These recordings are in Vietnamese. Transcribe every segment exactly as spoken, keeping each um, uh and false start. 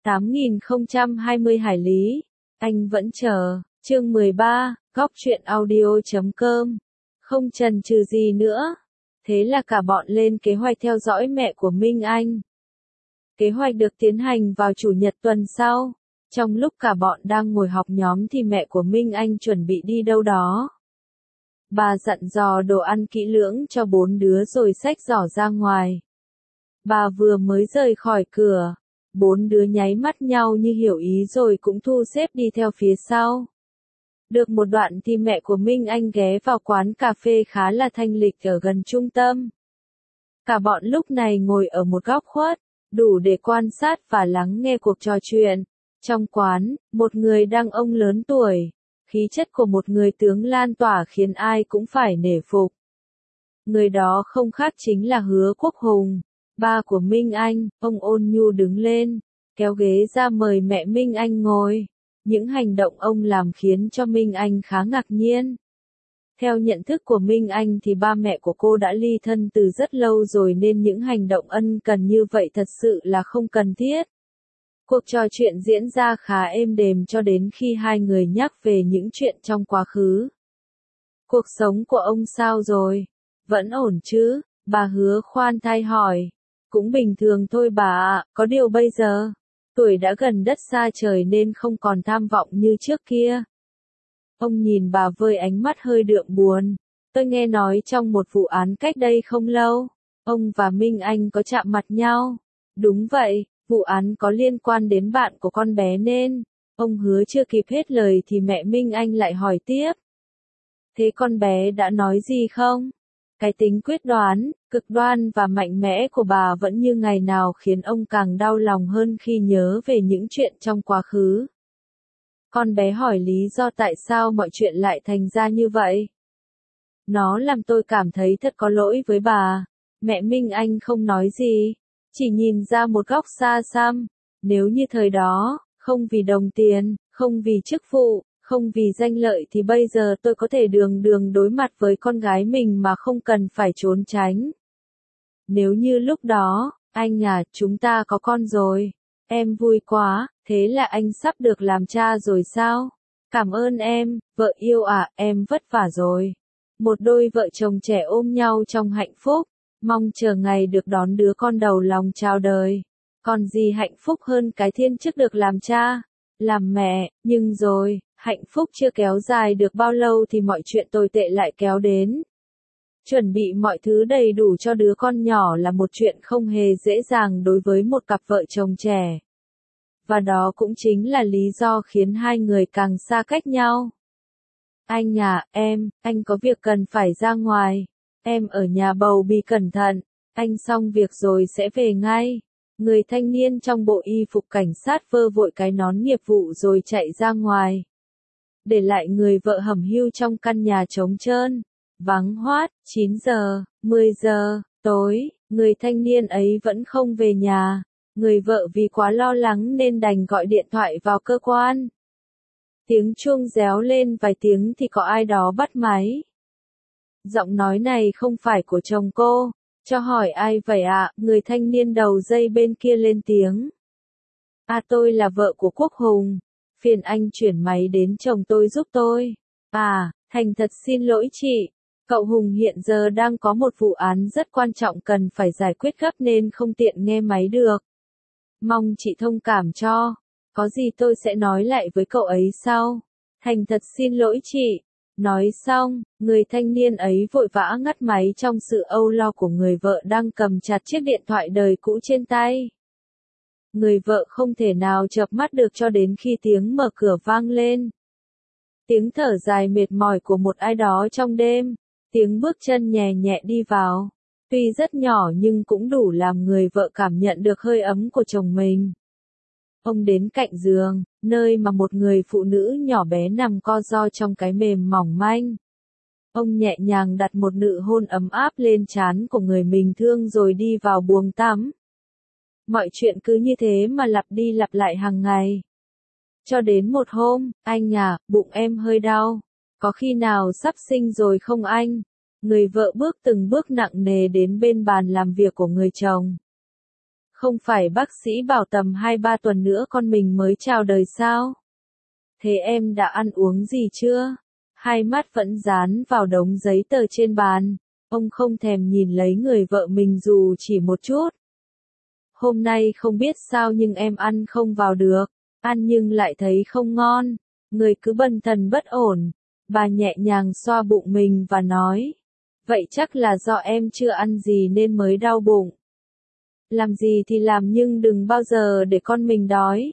tám nghìn không trăm hai mươi hải lý. Anh vẫn chờ. Chương mười ba, góc truyện audio chấm com. Không chần chừ gì nữa. Thế là cả bọn lên kế hoạch theo dõi mẹ của Minh Anh. Kế hoạch được tiến hành vào chủ nhật tuần sau. Trong lúc cả bọn đang ngồi họp nhóm thì mẹ của Minh Anh chuẩn bị đi đâu đó. Bà dặn dò đồ ăn kỹ lưỡng cho bốn đứa rồi xách giỏ ra ngoài. Bà vừa mới rời khỏi cửa, bốn đứa nháy mắt nhau như hiểu ý rồi cũng thu xếp đi theo phía sau. Được một đoạn thì mẹ của Minh Anh ghé vào quán cà phê khá là thanh lịch ở gần trung tâm. Cả bọn lúc này ngồi ở một góc khuất, đủ để quan sát và lắng nghe cuộc trò chuyện. Trong quán, một người đàn ông lớn tuổi, khí chất của một người tướng lan tỏa khiến ai cũng phải nể phục. Người đó không khác chính là Hứa Quốc Hùng, ba của Minh Anh. Ông ôn nhu đứng lên, kéo ghế ra mời mẹ Minh Anh ngồi. Những hành động ông làm khiến cho Minh Anh khá ngạc nhiên. Theo nhận thức của Minh Anh thì ba mẹ của cô đã ly thân từ rất lâu rồi nên những hành động ân cần như vậy thật sự là không cần thiết. Cuộc trò chuyện diễn ra khá êm đềm cho đến khi hai người nhắc về những chuyện trong quá khứ. Cuộc sống của ông sao rồi? Vẫn ổn chứ? Bà Hứa khoan thai hỏi. Cũng bình thường thôi bà ạ, có điều bây giờ, tuổi đã gần đất xa trời nên không còn tham vọng như trước kia. Ông nhìn bà với ánh mắt hơi đượm buồn. Tôi nghe nói trong một vụ án cách đây không lâu, ông và Minh Anh có chạm mặt nhau. Đúng vậy, vụ án có liên quan đến bạn của con bé nên, ông Hứa chưa kịp hết lời thì mẹ Minh Anh lại hỏi tiếp. Thế con bé đã nói gì không? Cái tính quyết đoán, cực đoan và mạnh mẽ của bà vẫn như ngày nào khiến ông càng đau lòng hơn khi nhớ về những chuyện trong quá khứ. Con bé hỏi lý do tại sao mọi chuyện lại thành ra như vậy. Nó làm tôi cảm thấy thật có lỗi với bà. Mẹ Minh Anh không nói gì, chỉ nhìn ra một góc xa xăm. Nếu như thời đó, không vì đồng tiền, không vì chức vụ, không vì danh lợi thì bây giờ tôi có thể đường đường đối mặt với con gái mình mà không cần phải trốn tránh. Nếu như lúc đó, anh à, chúng ta có con rồi. Em vui quá, thế là anh sắp được làm cha rồi sao? Cảm ơn em, vợ yêu à, em vất vả rồi. Một đôi vợ chồng trẻ ôm nhau trong hạnh phúc, mong chờ ngày được đón đứa con đầu lòng chào đời. Còn gì hạnh phúc hơn cái thiên chức được làm cha, làm mẹ, nhưng rồi, hạnh phúc chưa kéo dài được bao lâu thì mọi chuyện tồi tệ lại kéo đến. Chuẩn bị mọi thứ đầy đủ cho đứa con nhỏ là một chuyện không hề dễ dàng đối với một cặp vợ chồng trẻ. Và đó cũng chính là lý do khiến hai người càng xa cách nhau. Anh à, em, anh có việc cần phải ra ngoài. Em ở nhà bầu bì cẩn thận, anh xong việc rồi sẽ về ngay. Người thanh niên trong bộ y phục cảnh sát vơ vội cái nón nghiệp vụ rồi chạy ra ngoài. Để lại người vợ hẩm hiu trong căn nhà trống trơn, vắng hoát. Chín giờ, mười giờ, tối, người thanh niên ấy vẫn không về nhà. Người vợ vì quá lo lắng nên đành gọi điện thoại vào cơ quan. Tiếng chuông réo lên vài tiếng thì có ai đó bắt máy. Giọng nói này không phải của chồng cô. Cho hỏi ai vậy ạ? Người thanh niên đầu dây bên kia lên tiếng. À, tôi là vợ của Quốc Hùng. Phiền anh chuyển máy đến chồng tôi giúp tôi. À, thành thật xin lỗi chị. Cậu Hùng hiện giờ đang có một vụ án rất quan trọng cần phải giải quyết gấp nên không tiện nghe máy được. Mong chị thông cảm cho. Có gì tôi sẽ nói lại với cậu ấy sau. Thành thật xin lỗi chị. Nói xong, người thanh niên ấy vội vã ngắt máy trong sự âu lo của người vợ đang cầm chặt chiếc điện thoại đời cũ trên tay. Người vợ không thể nào chợp mắt được cho đến khi tiếng mở cửa vang lên. Tiếng thở dài mệt mỏi của một ai đó trong đêm, tiếng bước chân nhẹ nhẹ đi vào. Tuy rất nhỏ nhưng cũng đủ làm người vợ cảm nhận được hơi ấm của chồng mình. Ông đến cạnh giường, nơi mà một người phụ nữ nhỏ bé nằm co ro trong cái mềm mỏng manh. Ông nhẹ nhàng đặt một nụ hôn ấm áp lên trán của người mình thương rồi đi vào buồng tắm. Mọi chuyện cứ như thế mà lặp đi lặp lại hàng ngày. Cho đến một hôm, anh à, bụng em hơi đau. Có khi nào sắp sinh rồi không anh? Người vợ bước từng bước nặng nề đến bên bàn làm việc của người chồng. Không phải bác sĩ bảo tầm hai ba tuần nữa con mình mới chào đời sao? Thế em đã ăn uống gì chưa? Hai mắt vẫn dán vào đống giấy tờ trên bàn. Ông không thèm nhìn lấy người vợ mình dù chỉ một chút. Hôm nay không biết sao nhưng em ăn không vào được. Ăn nhưng lại thấy không ngon. Người cứ bần thần bất ổn. Bà nhẹ nhàng xoa bụng mình và nói. Vậy chắc là do em chưa ăn gì nên mới đau bụng. Làm gì thì làm nhưng đừng bao giờ để con mình đói.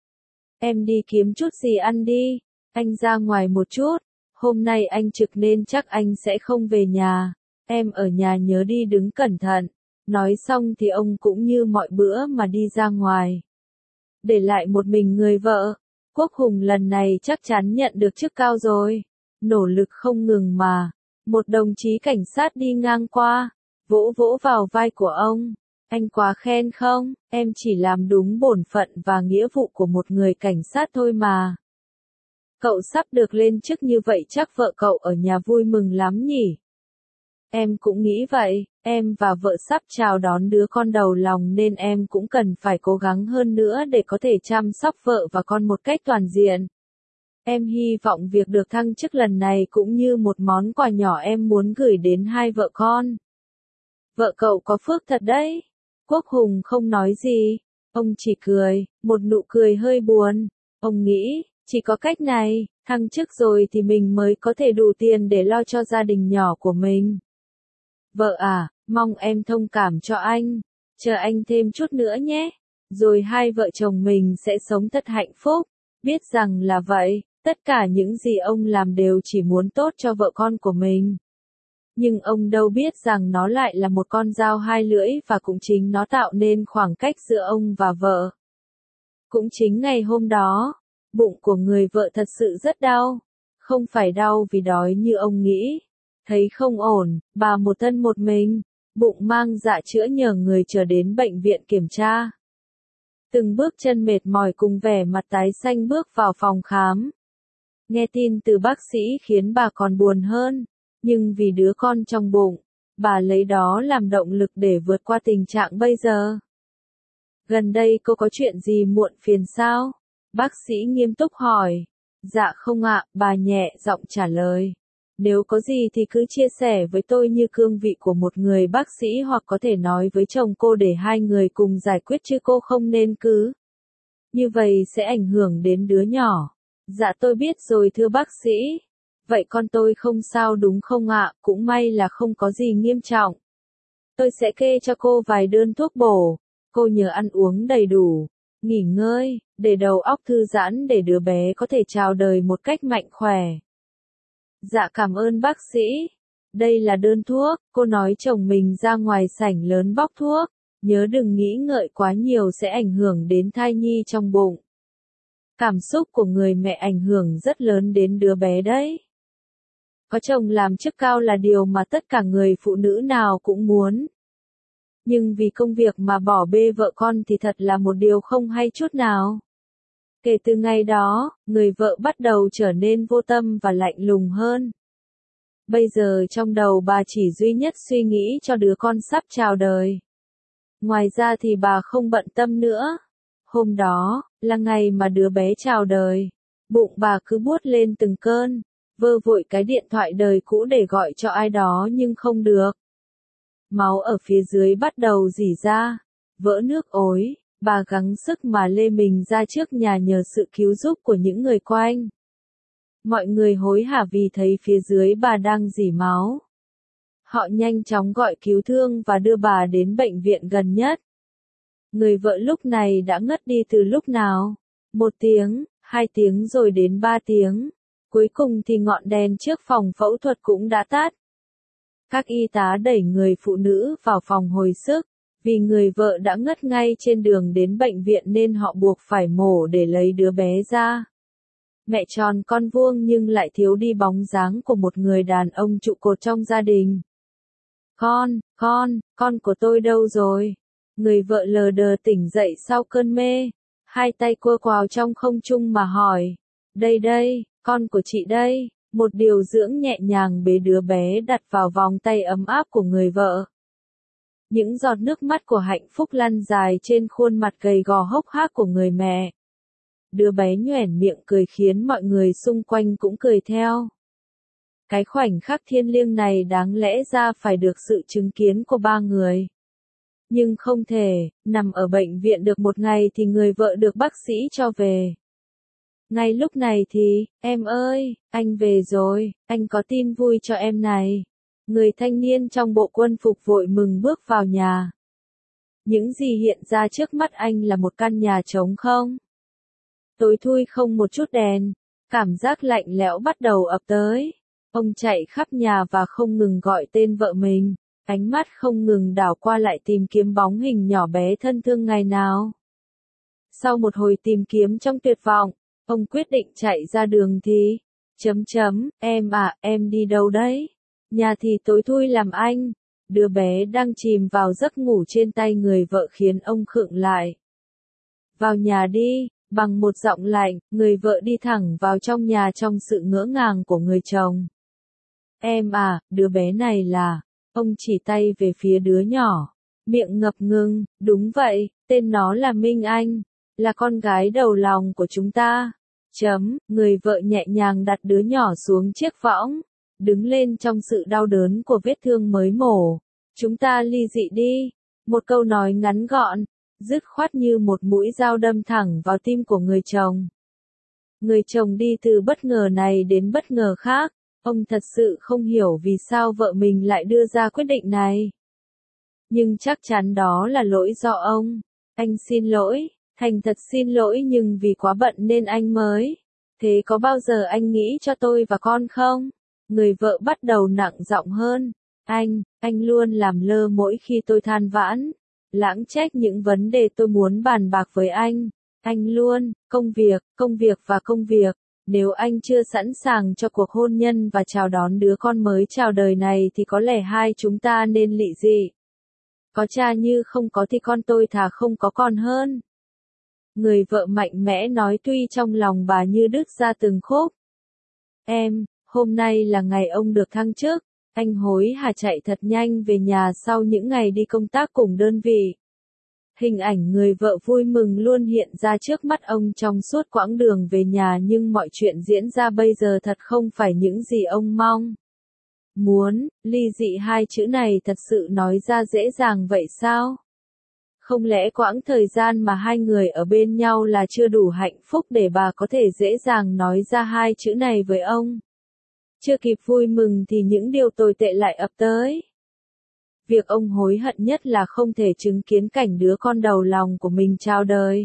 Em đi kiếm chút gì ăn đi. Anh ra ngoài một chút. Hôm nay anh trực nên chắc anh sẽ không về nhà. Em ở nhà nhớ đi đứng cẩn thận. Nói xong thì ông cũng như mọi bữa mà đi ra ngoài. Để lại một mình người vợ. Quốc Hùng lần này chắc chắn nhận được chức cao rồi. Nỗ lực không ngừng mà. Một đồng chí cảnh sát đi ngang qua. Vỗ vỗ vào vai của ông. Anh quá khen không? Em chỉ làm đúng bổn phận và nghĩa vụ của một người cảnh sát thôi mà. Cậu sắp được lên chức như vậy chắc vợ cậu ở nhà vui mừng lắm nhỉ? Em cũng nghĩ vậy, em và vợ sắp chào đón đứa con đầu lòng nên em cũng cần phải cố gắng hơn nữa để có thể chăm sóc vợ và con một cách toàn diện. Em hy vọng việc được thăng chức lần này cũng như một món quà nhỏ em muốn gửi đến hai vợ con. Vợ cậu có phước thật đấy. Quốc Hùng không nói gì, ông chỉ cười, một nụ cười hơi buồn. Ông nghĩ, chỉ có cách này, thăng chức rồi thì mình mới có thể đủ tiền để lo cho gia đình nhỏ của mình. Vợ à, mong em thông cảm cho anh, chờ anh thêm chút nữa nhé, rồi hai vợ chồng mình sẽ sống thật hạnh phúc. Biết rằng là vậy, tất cả những gì ông làm đều chỉ muốn tốt cho vợ con của mình. Nhưng ông đâu biết rằng nó lại là một con dao hai lưỡi và cũng chính nó tạo nên khoảng cách giữa ông và vợ. Cũng chính ngày hôm đó, bụng của người vợ thật sự rất đau. Không phải đau vì đói như ông nghĩ. Thấy không ổn, bà một thân một mình, bụng mang dạ chữa nhờ người trở đến bệnh viện kiểm tra. Từng bước chân mệt mỏi cùng vẻ mặt tái xanh bước vào phòng khám. Nghe tin từ bác sĩ khiến bà còn buồn hơn. Nhưng vì đứa con trong bụng, bà lấy đó làm động lực để vượt qua tình trạng bây giờ. Gần đây cô có chuyện gì muộn phiền sao? Bác sĩ nghiêm túc hỏi. Dạ không ạ, bà nhẹ giọng trả lời. Nếu có gì thì cứ chia sẻ với tôi như cương vị của một người bác sĩ hoặc có thể nói với chồng cô để hai người cùng giải quyết chứ cô không nên cứ. Như vậy sẽ ảnh hưởng đến đứa nhỏ. Dạ tôi biết rồi thưa bác sĩ. Vậy con tôi không sao đúng không ạ, cũng may là không có gì nghiêm trọng. Tôi sẽ kê cho cô vài đơn thuốc bổ. Cô nhớ ăn uống đầy đủ, nghỉ ngơi, để đầu óc thư giãn để đứa bé có thể chào đời một cách mạnh khỏe. Dạ cảm ơn bác sĩ. Đây là đơn thuốc, cô nói chồng mình ra ngoài sảnh lớn bóc thuốc. Nhớ đừng nghĩ ngợi quá nhiều sẽ ảnh hưởng đến thai nhi trong bụng. Cảm xúc của người mẹ ảnh hưởng rất lớn đến đứa bé đấy. Có chồng làm chức cao là điều mà tất cả người phụ nữ nào cũng muốn. Nhưng vì công việc mà bỏ bê vợ con thì thật là một điều không hay chút nào. Kể từ ngày đó, người vợ bắt đầu trở nên vô tâm và lạnh lùng hơn. Bây giờ trong đầu bà chỉ duy nhất suy nghĩ cho đứa con sắp chào đời. Ngoài ra thì bà không bận tâm nữa. Hôm đó, là ngày mà đứa bé chào đời. Bụng bà cứ buốt lên từng cơn. Vơ vội cái điện thoại đời cũ để gọi cho ai đó nhưng không được. Máu ở phía dưới bắt đầu rỉ ra. Vỡ nước ối, bà gắng sức mà lê mình ra trước nhà nhờ sự cứu giúp của những người quanh. Mọi người hối hả vì thấy phía dưới bà đang rỉ máu. Họ nhanh chóng gọi cứu thương và đưa bà đến bệnh viện gần nhất. Người vợ lúc này đã ngất đi từ lúc nào? Một tiếng, hai tiếng rồi đến ba tiếng. Cuối cùng thì ngọn đèn trước phòng phẫu thuật cũng đã tắt. Các y tá đẩy người phụ nữ vào phòng hồi sức. Vì người vợ đã ngất ngay trên đường đến bệnh viện nên họ buộc phải mổ để lấy đứa bé ra. Mẹ tròn con vuông nhưng lại thiếu đi bóng dáng của một người đàn ông trụ cột trong gia đình. Con, con, con của tôi đâu rồi? Người vợ lờ đờ tỉnh dậy sau cơn mê. Hai tay cua quào trong không trung mà hỏi. Đây đây, con của chị đây. Một điều dưỡng nhẹ nhàng bế đứa bé đặt vào vòng tay ấm áp của người vợ. Những giọt nước mắt của hạnh phúc lăn dài trên khuôn mặt gầy gò hốc hác của người mẹ. Đứa bé nhoẻn miệng cười khiến mọi người xung quanh cũng cười theo. Cái khoảnh khắc thiêng liêng này đáng lẽ ra phải được sự chứng kiến của ba người. Nhưng không thể, nằm ở bệnh viện được một ngày thì người vợ được bác sĩ cho về. Ngay lúc này thì, em ơi, anh về rồi, anh có tin vui cho em này. Người thanh niên trong bộ quân phục vội mừng bước vào nhà. Những gì hiện ra trước mắt anh là một căn nhà trống không. Tối thui không một chút đèn, cảm giác lạnh lẽo bắt đầu ập tới. Ông chạy khắp nhà và không ngừng gọi tên vợ mình, ánh mắt không ngừng đảo qua lại tìm kiếm bóng hình nhỏ bé thân thương ngày nào. Sau một hồi tìm kiếm trong tuyệt vọng, ông quyết định chạy ra đường thì, chấm chấm, em à, em đi đâu đấy? Nhà thì tối thui làm anh, đứa bé đang chìm vào giấc ngủ trên tay người vợ khiến ông khựng lại. Vào nhà đi, bằng một giọng lạnh, người vợ đi thẳng vào trong nhà trong sự ngỡ ngàng của người chồng. Em à, đứa bé này là, ông chỉ tay về phía đứa nhỏ, miệng ngập ngừng, đúng vậy, tên nó là Minh Anh, là con gái đầu lòng của chúng ta. Chấm, người vợ nhẹ nhàng đặt đứa nhỏ xuống chiếc võng, đứng lên trong sự đau đớn của vết thương mới mổ. Chúng ta ly dị đi, một câu nói ngắn gọn, dứt khoát như một mũi dao đâm thẳng vào tim của người chồng. Người chồng đi từ bất ngờ này đến bất ngờ khác, ông thật sự không hiểu vì sao vợ mình lại đưa ra quyết định này. Nhưng chắc chắn đó là lỗi do ông. Anh xin lỗi, thành thật xin lỗi nhưng vì quá bận nên anh mới. Thế có bao giờ anh nghĩ cho tôi và con không? Người vợ bắt đầu nặng giọng hơn. Anh, anh luôn làm lơ mỗi khi tôi than vãn. Lãng trách những vấn đề tôi muốn bàn bạc với anh. Anh luôn, công việc, công việc và công việc. Nếu anh chưa sẵn sàng cho cuộc hôn nhân và chào đón đứa con mới chào đời này thì có lẽ hai chúng ta nên lị dị. Có cha như không có thì con tôi thà không có con hơn. Người vợ mạnh mẽ nói tuy trong lòng bà như đứt ra từng khúc. Em, hôm nay là ngày ông được thăng chức. Anh hối hả chạy thật nhanh về nhà sau những ngày đi công tác cùng đơn vị. Hình ảnh người vợ vui mừng luôn hiện ra trước mắt ông trong suốt quãng đường về nhà nhưng mọi chuyện diễn ra bây giờ thật không phải những gì ông mong. Muốn, ly dị hai chữ này thật sự nói ra dễ dàng vậy sao? Không lẽ quãng thời gian mà hai người ở bên nhau là chưa đủ hạnh phúc để bà có thể dễ dàng nói ra hai chữ này với ông? Chưa kịp vui mừng thì những điều tồi tệ lại ập tới. Việc ông hối hận nhất là không thể chứng kiến cảnh đứa con đầu lòng của mình chào đời.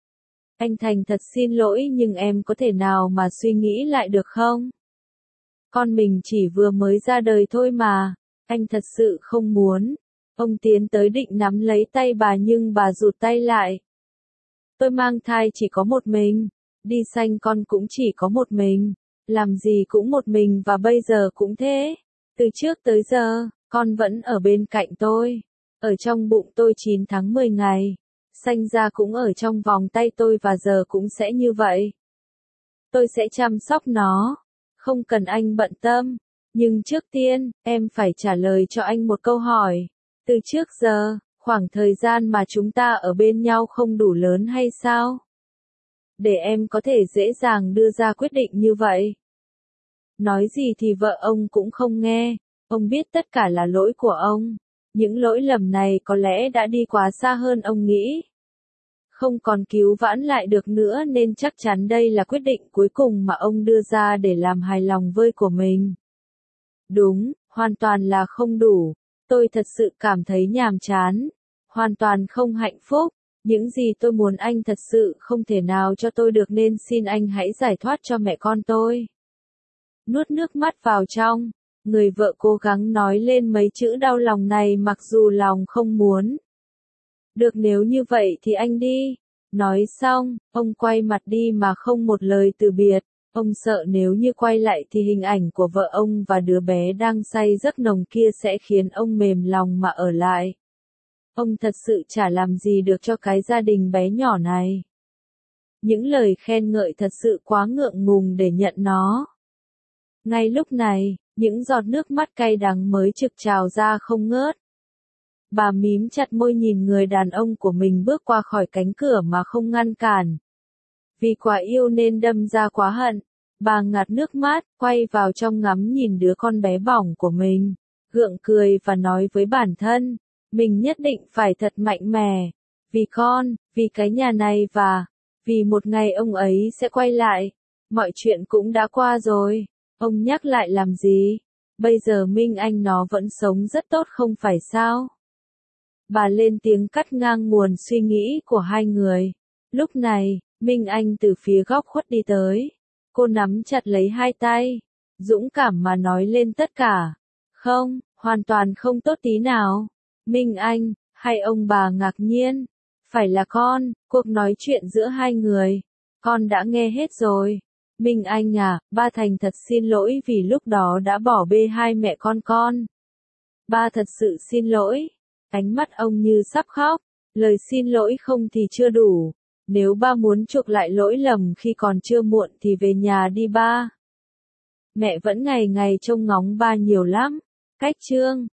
Anh thành thật xin lỗi nhưng em có thể nào mà suy nghĩ lại được không? Con mình chỉ vừa mới ra đời thôi mà, anh thật sự không muốn. Ông tiến tới định nắm lấy tay bà nhưng bà rụt tay lại. Tôi mang thai chỉ có một mình, đi sanh con cũng chỉ có một mình, làm gì cũng một mình và bây giờ cũng thế. Từ trước tới giờ, con vẫn ở bên cạnh tôi, ở trong bụng tôi chín tháng mười ngày, sanh ra cũng ở trong vòng tay tôi và giờ cũng sẽ như vậy. Tôi sẽ chăm sóc nó, không cần anh bận tâm, nhưng trước tiên, em phải trả lời cho anh một câu hỏi. Từ trước giờ, khoảng thời gian mà chúng ta ở bên nhau không đủ lớn hay sao? Để em có thể dễ dàng đưa ra quyết định như vậy. Nói gì thì vợ ông cũng không nghe, ông biết tất cả là lỗi của ông. Những lỗi lầm này có lẽ đã đi quá xa hơn ông nghĩ. Không còn cứu vãn lại được nữa nên chắc chắn đây là quyết định cuối cùng mà ông đưa ra để làm hài lòng vơi của mình. Đúng, hoàn toàn là không đủ. Tôi thật sự cảm thấy nhàm chán, hoàn toàn không hạnh phúc, những gì tôi muốn anh thật sự không thể nào cho tôi được nên xin anh hãy giải thoát cho mẹ con tôi. Nuốt nước mắt vào trong, người vợ cố gắng nói lên mấy chữ đau lòng này mặc dù lòng không muốn. Được nếu như vậy thì anh đi. Nói xong, ông quay mặt đi mà không một lời từ biệt. Ông sợ nếu như quay lại thì hình ảnh của vợ ông và đứa bé đang say giấc nồng kia sẽ khiến ông mềm lòng mà ở lại. Ông thật sự chả làm gì được cho cái gia đình bé nhỏ này. Những lời khen ngợi thật sự quá ngượng ngùng để nhận nó. Ngay lúc này, những giọt nước mắt cay đắng mới trực trào ra không ngớt. Bà mím chặt môi nhìn người đàn ông của mình bước qua khỏi cánh cửa mà không ngăn cản. Vì quá yêu nên đâm ra quá hận. Bà ngạt nước mắt, quay vào trong ngắm nhìn đứa con bé bỏng của mình, gượng cười và nói với bản thân, mình nhất định phải thật mạnh mẽ. Vì con, vì cái nhà này và vì một ngày ông ấy sẽ quay lại. Mọi chuyện cũng đã qua rồi. Ông nhắc lại làm gì? Bây giờ Minh Anh nó vẫn sống rất tốt không phải sao? Bà lên tiếng cắt ngang nguồn suy nghĩ của hai người. Lúc này, Minh Anh từ phía góc khuất đi tới. Cô nắm chặt lấy hai tay, dũng cảm mà nói lên tất cả. Không, hoàn toàn không tốt tí nào. Minh Anh, hay ông bà ngạc nhiên. Phải là con, cuộc nói chuyện giữa hai người. Con đã nghe hết rồi. Minh Anh à, ba thành thật xin lỗi vì lúc đó đã bỏ bê hai mẹ con con. Ba thật sự xin lỗi. Ánh mắt ông như sắp khóc. Lời xin lỗi không thì chưa đủ. Nếu ba muốn chuộc lại lỗi lầm khi còn chưa muộn thì về nhà đi ba. Mẹ vẫn ngày ngày trông ngóng ba nhiều lắm. Cách chương